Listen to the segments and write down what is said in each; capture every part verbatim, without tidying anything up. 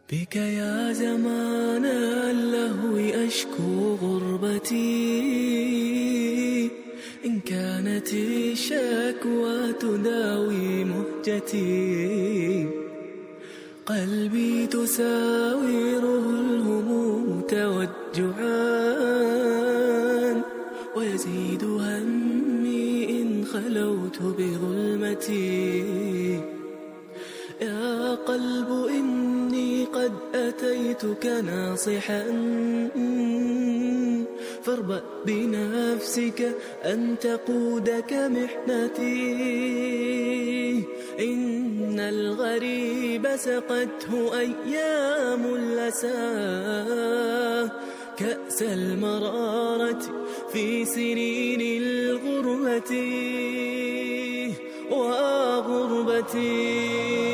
بك يا زمان اللهو أشكو غربتي، إن كانت الشكوى تداوي مهجتي. قلبي تساوره الهموم توجعان، ويزيد همي إن خلوت بظلمتي. يا قلب إني قد أتيتك ناصحا، فاربأ بنفسك أن تقودك محنتي. إن الغريب سقته أيام الأسى، كأس المرارة في سنين الغربة وغربتي.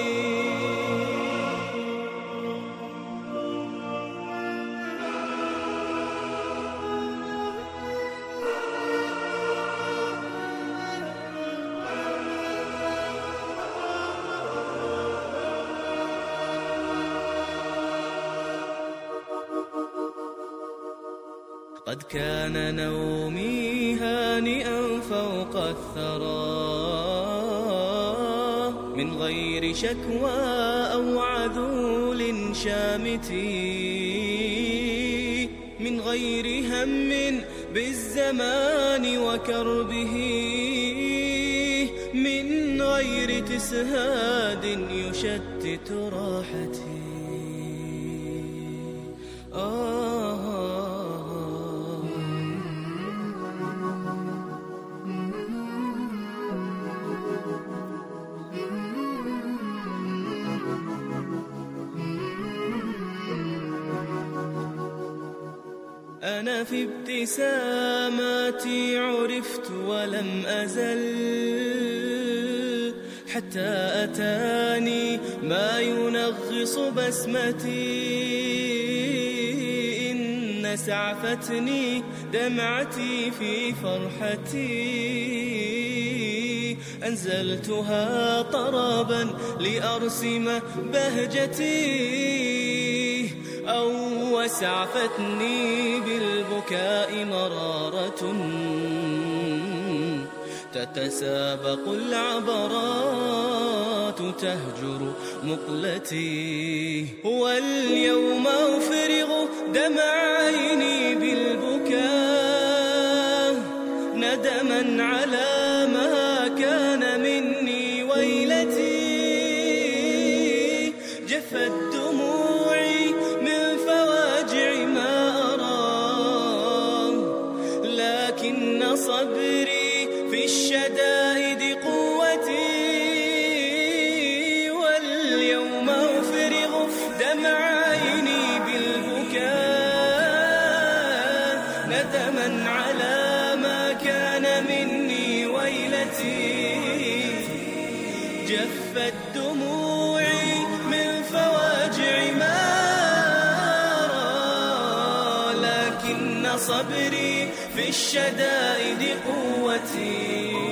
قد كان نومي هانئا فوق الثرى، من غير شكوى أو عذول شامت، من غير هم بالزمان وكربه، من غير تسهاد يشتت راحتي. آه أنا في ابتساماتي عرفت ولم أزل، حتى أتاني ما ينغص بسمتي. إن سعفتني دمعتي في فرحتي، أنزلتها طربا لأرسم بهجتي. أو وسعفتني بالبكاء مرارة، تتسابق العبرات تهجر مقلتي. واليوم أفرغ دمع عيني بالبكاء، ندما على ما كان مني ويلتي. جفت دموعي من فواجع ما أرى، لكن صبري في الشدائد قوتي. واليوم أفرغ دمع عيني بالبكاء، ندما على ما كان مني ويلتي. جفت دموعي من فواجع ما أرى، لكن صبري في الشدائد قوتي.